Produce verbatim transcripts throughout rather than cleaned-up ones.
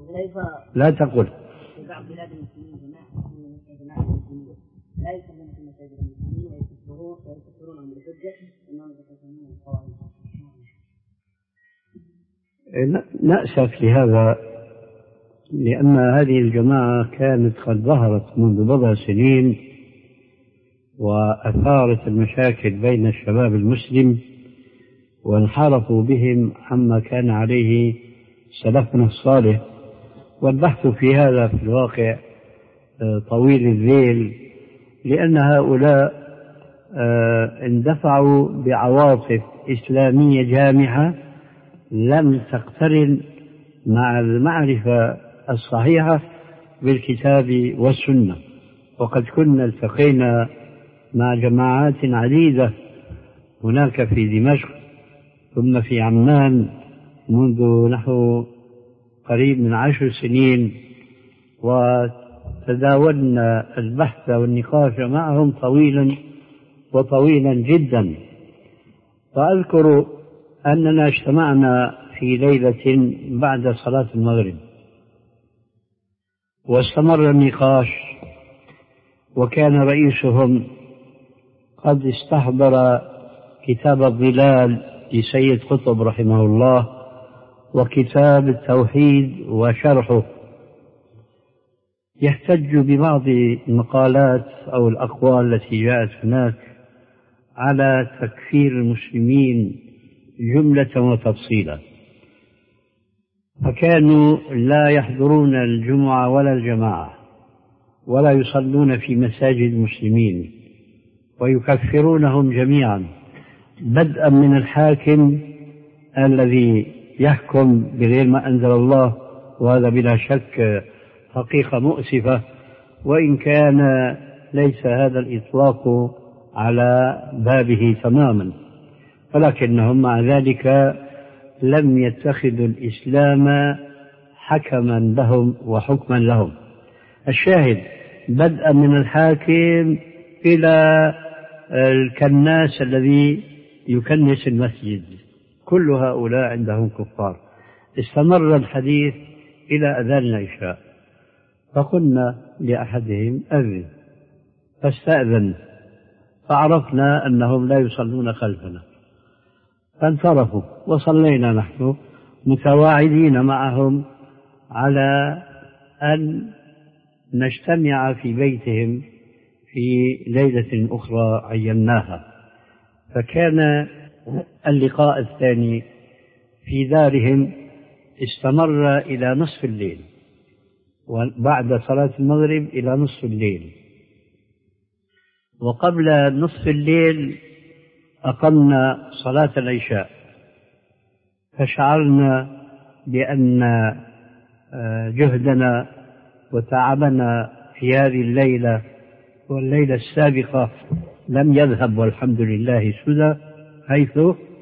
لا تقل. في بعض بلاد المسلمين جماعة المسلمين لا يصلون في مساجد المسلمين ويكفرون ويكفرونهم بالحجة إنهم يتكلمون القواعد. نأسف لهذا، لأن هذه الجماعة كانت قد ظهرت منذ بضع سنين وأثارت المشاكل بين الشباب المسلم وانحرفوا بهم عما كان عليه سلفنا الصالح، والبحث في هذا في الواقع طويل الذيل، لأن هؤلاء اندفعوا بعواطف إسلامية جامحة لم تقترن مع المعرفة الصحيحة بالكتاب والسنة. وقد كنا التقينا مع جماعات عديدة هناك في دمشق ثم في عمان منذ نحو قريب من عشر سنين، وتداولنا البحث والنقاش معهم طويلا وطويلا جدا. وأذكر أننا اجتمعنا في ليلة بعد صلاة المغرب واستمر النقاش، وكان رئيسهم قد استحضر كتاب الظلال لسيد قطب رحمه الله وكتاب التوحيد وشرحه، يحتج ببعض المقالات أو الأقوال التي جاءت هناك على تكفير المسلمين جملة وتفصيلا، فكانوا لا يحضرون الجمعة ولا الجماعة ولا يصلون في مساجد المسلمين ويكفرونهم جميعا، بدءا من الحاكم الذي يحكم بغير ما أنزل الله، وهذا بلا شك حقيقة مؤسفة، وإن كان ليس هذا الإطلاق على بابه تماما، ولكنهم مع ذلك لم يتخذوا الإسلام حكما لهم وحكما لهم. الشاهد بدءا من الحاكم إلى الكناس الذي يكنس المسجد، كل هؤلاء عندهم كفار. استمر الحديث إلى أذان العشاء، فقلنا لأحدهم أذن، فاستأذن، فعرفنا أنهم لا يصلون خلفنا، فانصرفوا وصلينا نحن متواعدين معهم على أن نجتمع في بيتهم في ليلة أخرى عيناها. فكان اللقاء الثاني في دارهم استمر إلى نصف الليل، وبعد صلاة المغرب إلى نصف الليل، وقبل نصف الليل أقمنا صلاة العشاء، فشعرنا بأن جهدنا وتعبنا في هذه الليلة والليلة السابقة لم يذهب والحمد لله سدى، حيث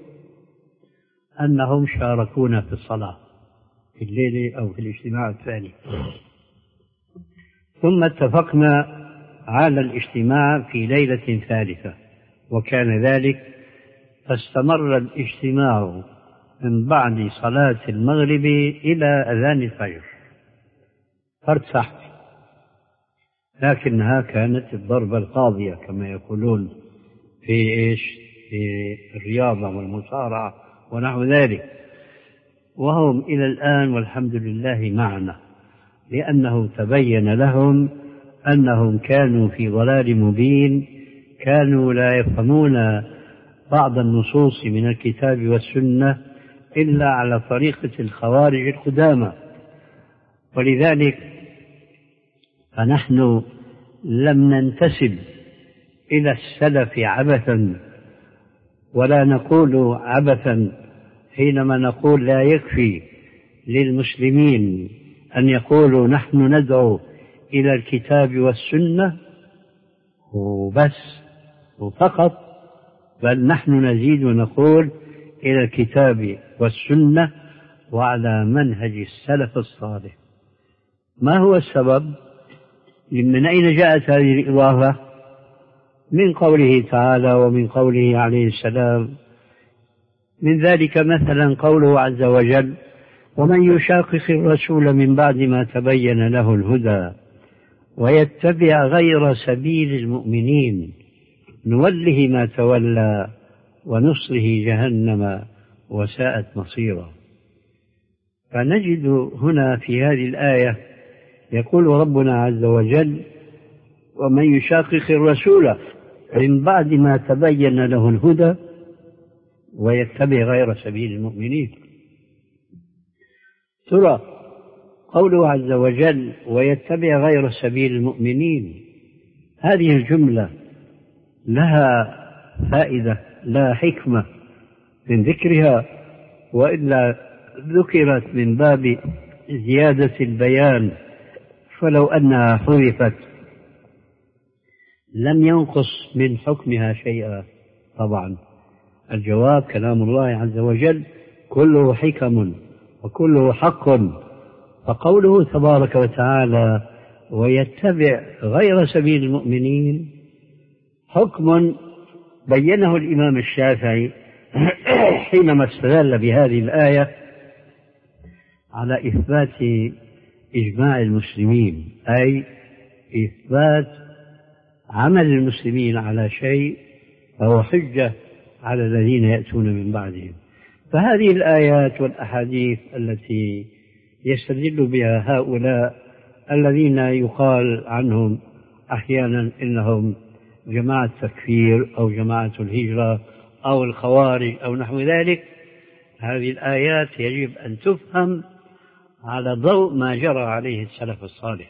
أنهم شاركونا في الصلاة في الليل أو في الاجتماع الثاني. ثم اتفقنا على الاجتماع في ليلة ثالثة، وكان ذلك، فاستمر الاجتماع من بعد صلاة المغرب إلى أذان الفجر، فارتحت، لكنها كانت الضربة القاضية كما يقولون في إيش في الرياضة والمصارعة ونحو ذلك، وهم إلى الآن والحمد لله معنا، لأنه تبين لهم أنهم كانوا في ضلال مبين، كانوا لا يفهمون بعض النصوص من الكتاب والسنة إلا على طريقة الخوارج القدامى. ولذلك فنحن لم ننتسب إلى السلف عبثا، ولا نقول عبثا حينما نقول لا يكفي للمسلمين أن يقولوا نحن ندعو إلى الكتاب والسنة وبس وفقط، بل نحن نزيد ونقول إلى الكتاب والسنة وعلى منهج السلف الصالح. ما هو السبب؟ من أين جاءت هذه الإضافة؟ من قوله تعالى ومن قوله عليه السلام. من ذلك مثلا قوله عز وجل: ومن يشاقق الرسول من بعد ما تبين له الهدى ويتبع غير سبيل المؤمنين نوله ما تولى ونصره جهنم وساءت مصيرا. فنجد هنا في هذه الآية يقول ربنا عز وجل ومن يشاقق الرسول من بعد ما تبين له الهدى ويتبع غير سبيل المؤمنين. ترى قوله عز وجل ويتبع غير سبيل المؤمنين، هذه الجملة لها فائدة، لا حكمة من ذكرها، وإلا ذكرت من باب زيادة البيان، فلو أنها حذفت لم ينقص من حكمها شيئا. طبعا الجواب كلام الله عز وجل كله حكم وكله حق، فقوله تبارك وتعالى ويتبع غير سبيل المؤمنين حكم بينه الإمام الشافعي حينما استدل بهذه الآية على إثبات إجماع المسلمين، أي إثبات عمل المسلمين على شيء فهو حجة على الذين يأتون من بعدهم. فهذه الآيات والأحاديث التي يستدل بها هؤلاء الذين يقال عنهم أحيانا إنهم جماعة تكفير أو جماعة الهجرة أو الخوارج أو نحو ذلك، هذه الآيات يجب أن تفهم على ضوء ما جرى عليه السلف الصالح،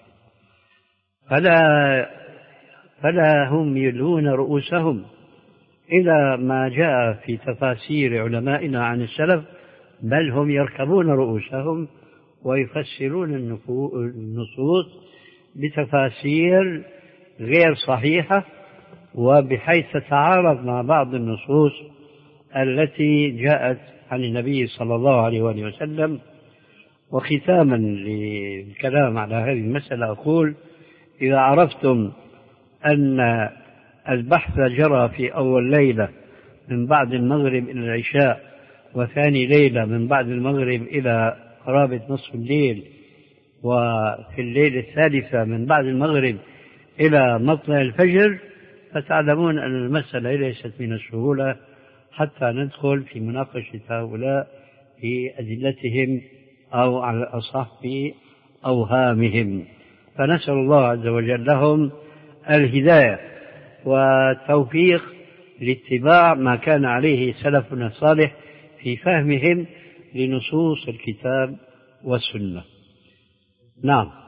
فلا, فلا هم يلوون رؤوسهم إلى ما جاء في تفاسير علمائنا عن السلف، بل هم يركبون رؤوسهم ويفسرون النصوص بتفاسير غير صحيحة وبحيث تتعارض مع بعض النصوص التي جاءت عن النبي صلى الله عليه وسلم. وختاما للكلام على هذه المسألة أقول إذا عرفتم أن البحث جرى في أول ليلة من بعد المغرب إلى العشاء، وثاني ليلة من بعد المغرب إلى قرابة نصف الليل، وفي الليلة الثالثة من بعد المغرب إلى مطلع الفجر، فتعلمون أن المسألة ليست من السهولة حتى ندخل في مناقشة هؤلاء في أدلتهم أو على الأصح في أوهامهم. فنسأل الله عز وجل لهم الهداية والتوفيق لاتباع ما كان عليه سلفنا الصالح في فهمهم لنصوص الكتاب والسنة. نعم.